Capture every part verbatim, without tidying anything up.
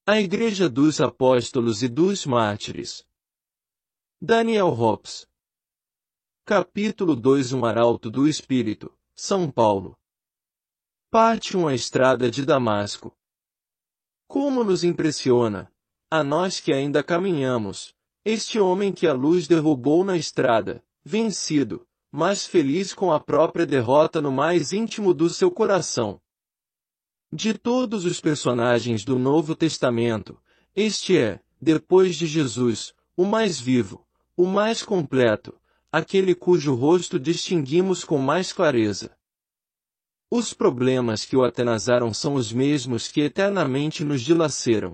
A Igreja dos Apóstolos e dos Mártires. Daniel Hobbes. Capítulo dois Um Arauto do Espírito, São Paulo. Parte um A Estrada de Damasco. Como nos impressiona, a nós que ainda caminhamos, este homem que a luz derrubou na estrada, vencido, mas feliz com a própria derrota no mais íntimo do seu coração. De todos os personagens do Novo Testamento, este é, depois de Jesus, o mais vivo, o mais completo, aquele cujo rosto distinguimos com mais clareza. Os problemas que o atenazaram são os mesmos que eternamente nos dilaceram.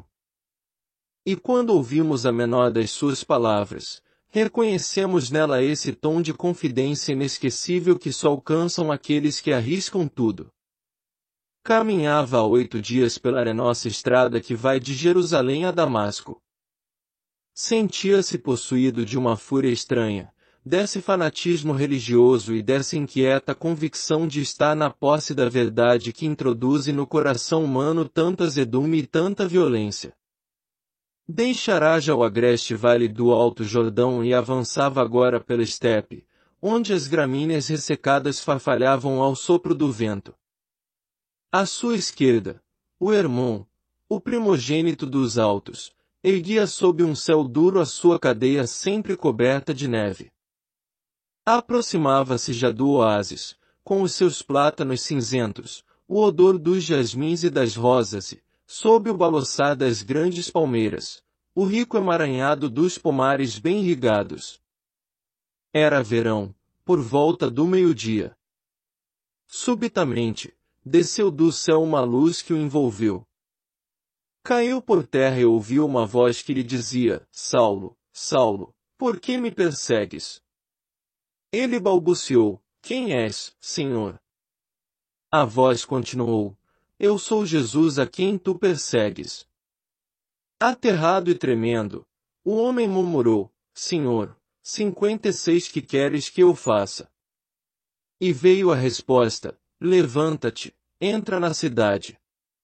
E quando ouvimos a menor das suas palavras, reconhecemos nela esse tom de confidência inesquecível que só alcançam aqueles que arriscam tudo. Caminhava há oito dias pela arenosa estrada que vai de Jerusalém a Damasco. Sentia-se possuído de uma fúria estranha, desse fanatismo religioso e dessa inquieta convicção de estar na posse da verdade que introduz no coração humano tanta azedume e tanta violência. Deixara já o agreste vale do Alto Jordão e avançava agora pela estepe, onde as gramíneas ressecadas farfalhavam ao sopro do vento. À sua esquerda, o Hermon, o primogênito dos altos, erguia sob um céu duro a sua cadeia sempre coberta de neve. Aproximava-se já do oásis, com os seus plátanos cinzentos, o odor dos jasmins e das rosas e, sob o balouçar das grandes palmeiras, o rico emaranhado dos pomares bem irrigados. Era verão, por volta do meio-dia. Subitamente, desceu do céu uma luz que o envolveu. Caiu por terra e ouviu uma voz que lhe dizia: Saulo, Saulo, por que me persegues? Ele balbuciou: Quem és, Senhor? A voz continuou: Eu sou Jesus a quem tu persegues. Aterrado e tremendo, o homem murmurou: Senhor, cinquenta e seis que queres que eu faça? E veio a resposta: Levanta-te, entra na cidade.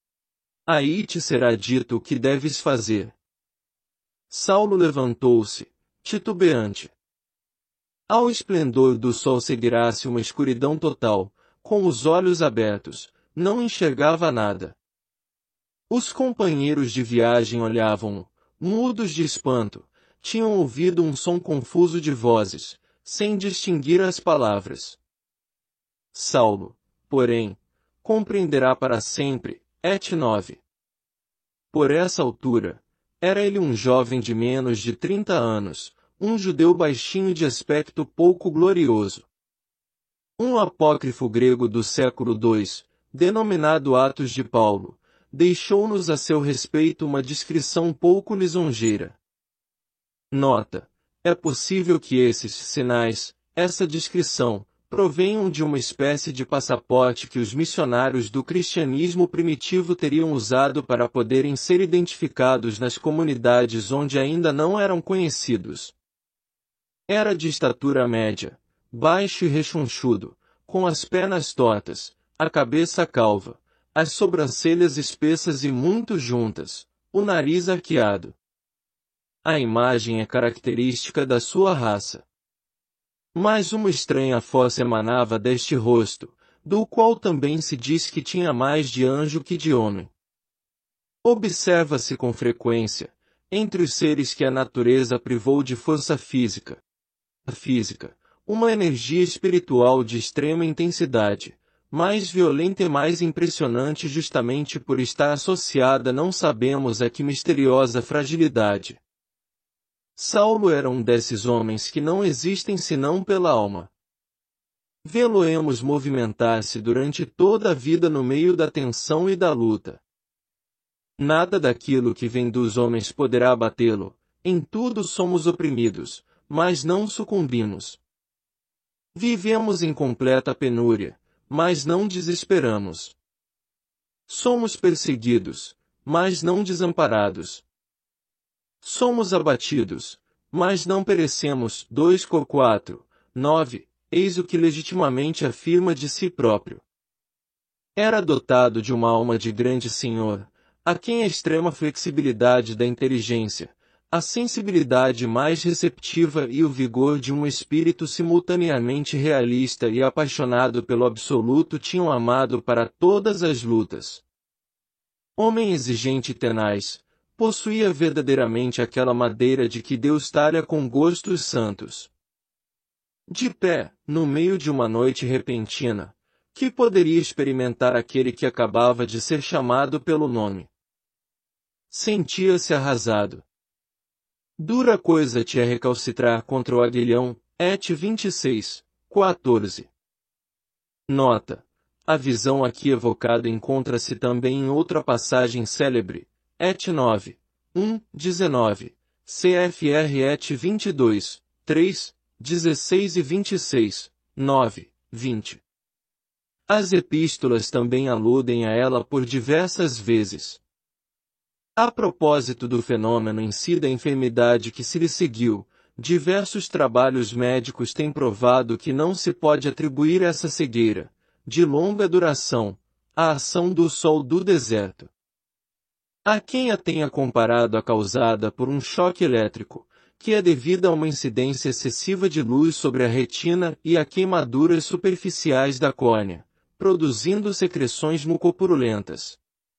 Aí te será dito o que deves fazer. Saulo levantou-se, titubeante. Ao esplendor do sol seguirá-se uma escuridão total, com os olhos abertos, não enxergava nada. Os companheiros de viagem olhavam-no, mudos de espanto, tinham ouvido um som confuso de vozes, sem distinguir as palavras. Saulo, porém, compreenderá para sempre, et nove. Por essa altura, era ele um jovem de menos de trinta anos, um judeu baixinho de aspecto pouco glorioso. Um apócrifo grego do século dois, denominado Atos de Paulo, deixou-nos a seu respeito uma descrição pouco lisonjeira. Nota: é possível que esses sinais, essa descrição, provenham de uma espécie de passaporte que os missionários do cristianismo primitivo teriam usado para poderem ser identificados nas comunidades onde ainda não eram conhecidos. Era de estatura média, baixo e rechonchudo, com as pernas tortas, a cabeça calva, as sobrancelhas espessas e muito juntas, o nariz arqueado. A imagem é característica da sua raça. Mas uma estranha força emanava deste rosto, do qual também se diz que tinha mais de anjo que de homem. Observa-se com frequência, entre os seres que a natureza privou de força física, a física, uma energia espiritual de extrema intensidade, mais violenta e mais impressionante justamente por estar associada não sabemos a que misteriosa fragilidade. Saulo era um desses homens que não existem senão pela alma. Vê-lo-emos movimentar-se durante toda a vida no meio da tensão e da luta. Nada daquilo que vem dos homens poderá abatê-lo, em tudo somos oprimidos, mas não sucumbimos. Vivemos em completa penúria, mas não desesperamos. Somos perseguidos, mas não desamparados. Somos abatidos, mas não perecemos. dois Cor quatro, nove, eis o que legitimamente afirma de si próprio. Era dotado de uma alma de grande senhor, a quem a extrema flexibilidade da inteligência, a sensibilidade mais receptiva e o vigor de um espírito simultaneamente realista e apaixonado pelo absoluto tinham amado para todas as lutas. Homem exigente e tenaz, possuía verdadeiramente aquela madeira de que Deus talha com gosto os santos. De pé, no meio de uma noite repentina, que poderia experimentar aquele que acabava de ser chamado pelo nome? Sentia-se arrasado. Dura coisa te é recalcitrar contra o aguilhão, et vinte e seis, quatorze. Nota: a visão aqui evocada encontra-se também em outra passagem célebre, et nove, um, dezenove, C F R et vinte e dois, três, dezesseis e vinte e seis, nove, vinte. As epístolas também aludem a ela por diversas vezes. A propósito do fenômeno em si da enfermidade que se lhe seguiu, diversos trabalhos médicos têm provado que não se pode atribuir essa cegueira, de longa duração, à ação do sol do deserto. Há quem a tenha comparado à causada por um choque elétrico, que é devida a uma incidência excessiva de luz sobre a retina e a queimaduras superficiais da córnea, produzindo secreções mucopurulentas.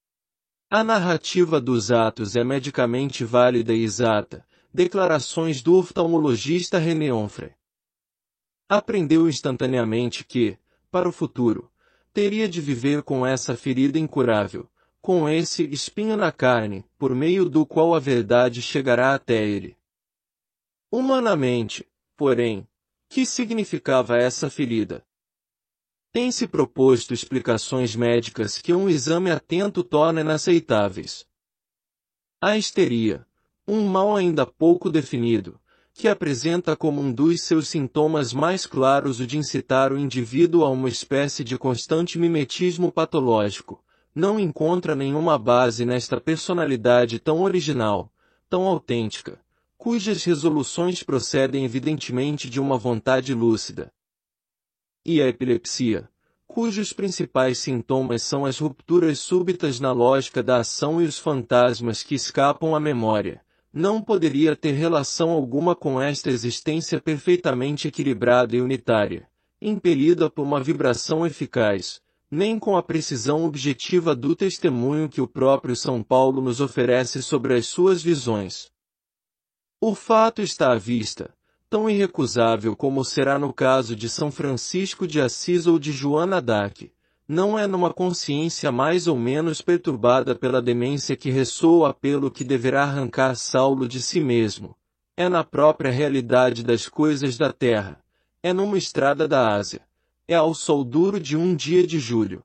A narrativa dos atos é medicamente válida e exata, declarações do oftalmologista René Onfray. Aprendeu instantaneamente que, para o futuro, teria de viver com essa ferida incurável, com esse espinho na carne, por meio do qual a verdade chegará até ele. Humanamente, porém, que significava essa ferida? Tem-se proposto explicações médicas que um exame atento torna inaceitáveis. A histeria, um mal ainda pouco definido, que apresenta como um dos seus sintomas mais claros o de incitar o indivíduo a uma espécie de constante mimetismo patológico, não encontra nenhuma base nesta personalidade tão original, tão autêntica, cujas resoluções procedem evidentemente de uma vontade lúcida. E a epilepsia, cujos principais sintomas são as rupturas súbitas na lógica da ação e os fantasmas que escapam à memória, não poderia ter relação alguma com esta existência perfeitamente equilibrada e unitária, impelida por uma vibração eficaz, nem com a precisão objetiva do testemunho que o próprio São Paulo nos oferece sobre as suas visões. O fato está à vista, tão irrecusável como será no caso de São Francisco de Assis ou de Joana d'Arc, não é numa consciência mais ou menos perturbada pela demência que ressoa o apelo que deverá arrancar Saulo de si mesmo, é na própria realidade das coisas da terra, é numa estrada da Ásia, é ao sol duro de um dia de julho.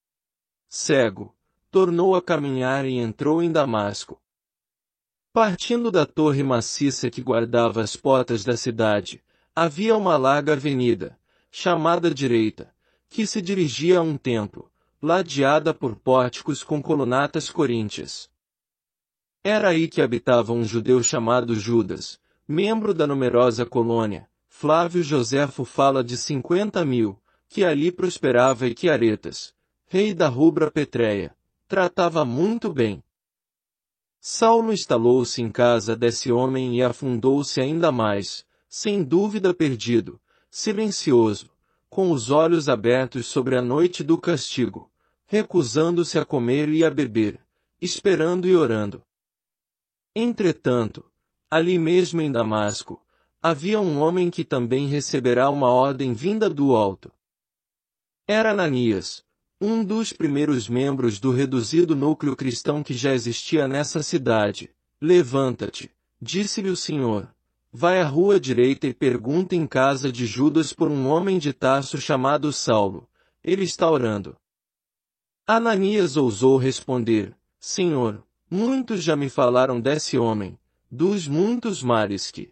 Cego, tornou a caminhar e entrou em Damasco. Partindo da torre maciça que guardava as portas da cidade, havia uma larga avenida, chamada direita, que se dirigia a um templo, ladeada por pórticos com colunatas coríntias. Era aí que habitava um judeu chamado Judas, membro da numerosa colônia. Flávio Joséfo fala de cinquenta mil, que ali prosperava e que Aretas, rei da rubra Petreia, tratava muito bem. Saulo instalou-se em casa desse homem e afundou-se ainda mais, sem dúvida perdido, silencioso, com os olhos abertos sobre a noite do castigo, recusando-se a comer e a beber, esperando e orando. Entretanto, ali mesmo em Damasco, havia um homem que também receberá uma ordem vinda do alto. Era Ananias, um dos primeiros membros do reduzido núcleo cristão que já existia nessa cidade. Levanta-te, disse-lhe o Senhor, vai à rua direita e pergunta em casa de Judas por um homem de Tarso chamado Saulo, ele está orando. Ananias ousou responder, Senhor, muitos já me falaram desse homem, dos muitos males que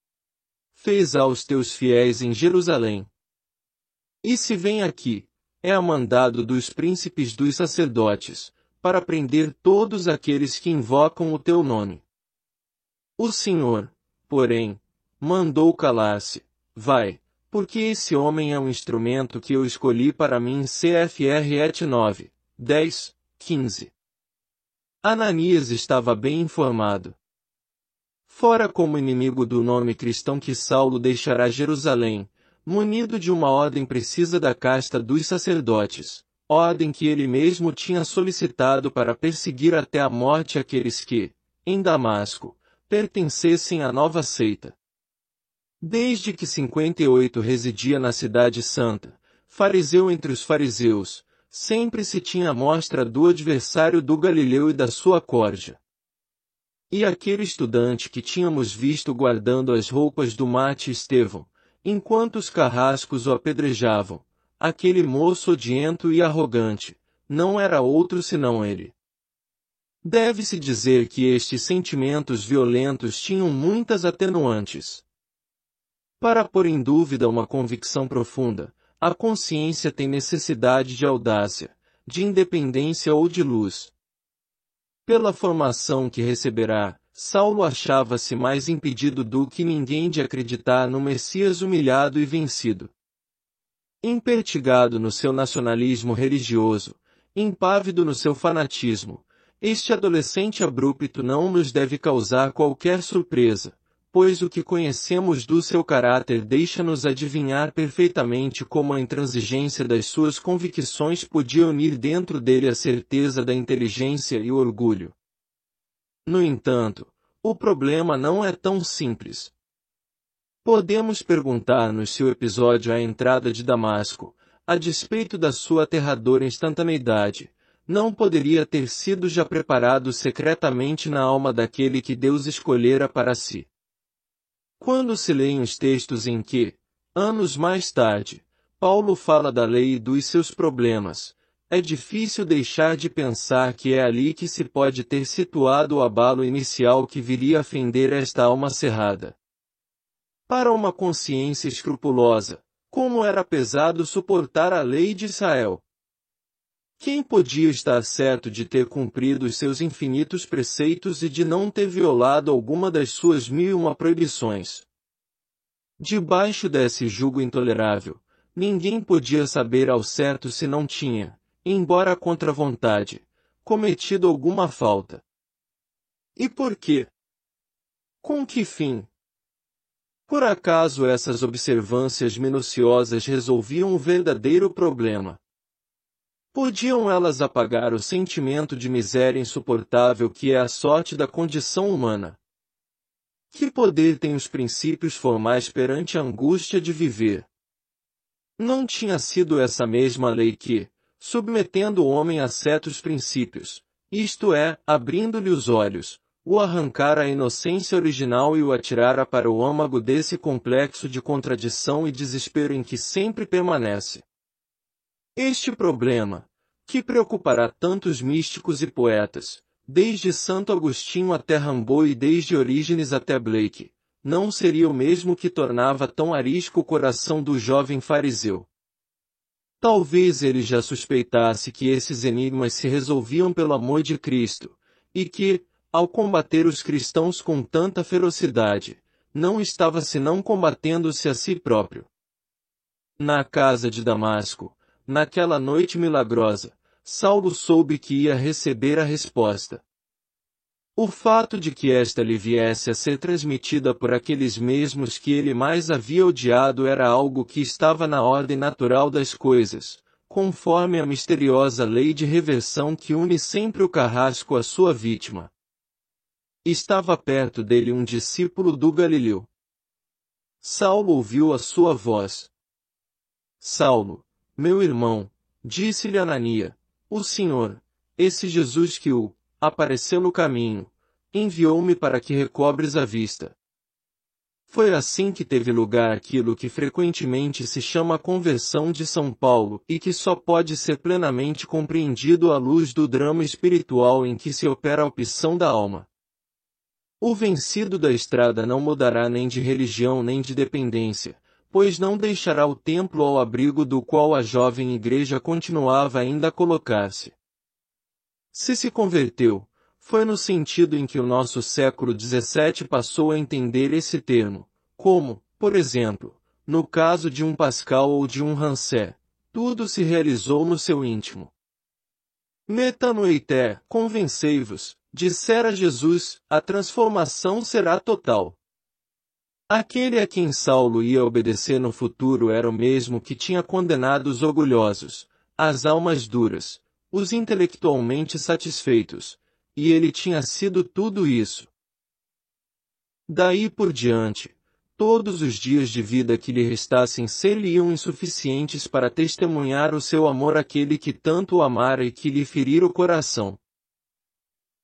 fez aos teus fiéis em Jerusalém. E se vem aqui, é a mandado dos príncipes dos sacerdotes, para prender todos aqueles que invocam o teu nome. O Senhor, porém, mandou calar-se, vai, porque esse homem é um instrumento que eu escolhi para mim. C F R et nove, dez, quinze. Ananias estava bem informado. Fora como inimigo do nome cristão que Saulo deixará Jerusalém, munido de uma ordem precisa da casta dos sacerdotes, ordem que ele mesmo tinha solicitado para perseguir até a morte aqueles que, em Damasco, pertencessem à nova seita. Desde que cinquenta e oito residia na cidade santa, fariseu entre os fariseus, sempre se tinha mostra do adversário do Galileu e da sua corja. E aquele estudante que tínhamos visto guardando as roupas do mate Estevão, enquanto os carrascos o apedrejavam, aquele moço odiento e arrogante, não era outro senão ele. Deve-se dizer que estes sentimentos violentos tinham muitas atenuantes. Para pôr em dúvida uma convicção profunda, a consciência tem necessidade de audácia, de independência ou de luz. Pela formação que receberá, Saulo achava-se mais impedido do que ninguém de acreditar no Messias humilhado e vencido. Impertigado no seu nacionalismo religioso, impávido no seu fanatismo, este adolescente abrupto não nos deve causar qualquer surpresa, pois o que conhecemos do seu caráter deixa-nos adivinhar perfeitamente como a intransigência das suas convicções podia unir dentro dele a certeza da inteligência e o orgulho. No entanto, o problema não é tão simples. Podemos perguntar-nos se o episódio à entrada de Damasco, a despeito da sua aterradora instantaneidade, não poderia ter sido já preparado secretamente na alma daquele que Deus escolhera para si. Quando se leem os textos em que, anos mais tarde, Paulo fala da lei e dos seus problemas, é difícil deixar de pensar que é ali que se pode ter situado o abalo inicial que viria a fender esta alma cerrada. Para uma consciência escrupulosa, como era pesado suportar a lei de Israel. Quem podia estar certo de ter cumprido os seus infinitos preceitos e de não ter violado alguma das suas mil e uma proibições? Debaixo desse jugo intolerável, ninguém podia saber ao certo se não tinha, embora contra vontade, cometido alguma falta. E por quê? Com que fim? Por acaso essas observâncias minuciosas resolviam o verdadeiro problema? Podiam elas apagar o sentimento de miséria insuportável que é a sorte da condição humana? Que poder têm os princípios formais perante a angústia de viver? Não tinha sido essa mesma lei que, submetendo o homem a certos princípios, isto é, abrindo-lhe os olhos, o arrancara a inocência original e o atirara para o âmago desse complexo de contradição e desespero em que sempre permanece? Este problema, que preocupará tantos místicos e poetas, desde Santo Agostinho até Rimbaud e desde Orígenes até Blake, não seria o mesmo que tornava tão arisco o coração do jovem fariseu. Talvez ele já suspeitasse que esses enigmas se resolviam pelo amor de Cristo, e que, ao combater os cristãos com tanta ferocidade, não estava senão combatendo-se a si próprio. Na casa de Damasco, naquela noite milagrosa, Saulo soube que ia receber a resposta. O fato de que esta lhe viesse a ser transmitida por aqueles mesmos que ele mais havia odiado era algo que estava na ordem natural das coisas, conforme a misteriosa lei de reversão que une sempre o carrasco à sua vítima. Estava perto dele um discípulo do Galileu. Saulo ouviu a sua voz. Saulo, meu irmão, disse-lhe Anania, o Senhor, esse Jesus que o apareceu no caminho, enviou-me para que recobres a vista. Foi assim que teve lugar aquilo que frequentemente se chama a conversão de São Paulo e que só pode ser plenamente compreendido à luz do drama espiritual em que se opera a opção da alma. O vencido da estrada não mudará nem de religião nem de dependência, pois não deixará o templo ao abrigo do qual a jovem igreja continuava ainda a colocar-se. Se se converteu, foi no sentido em que o nosso século dezessete passou a entender esse termo, como, por exemplo, no caso de um Pascal ou de um Rancé, tudo se realizou no seu íntimo. Metanoité, convencei-vos, dissera Jesus, a transformação será total. Aquele a quem Saulo ia obedecer no futuro era o mesmo que tinha condenado os orgulhosos, as almas duras, os intelectualmente satisfeitos, e ele tinha sido tudo isso. Daí por diante, todos os dias de vida que lhe restassem ser-lhe-iam insuficientes para testemunhar o seu amor àquele que tanto o amara e que lhe ferira o coração.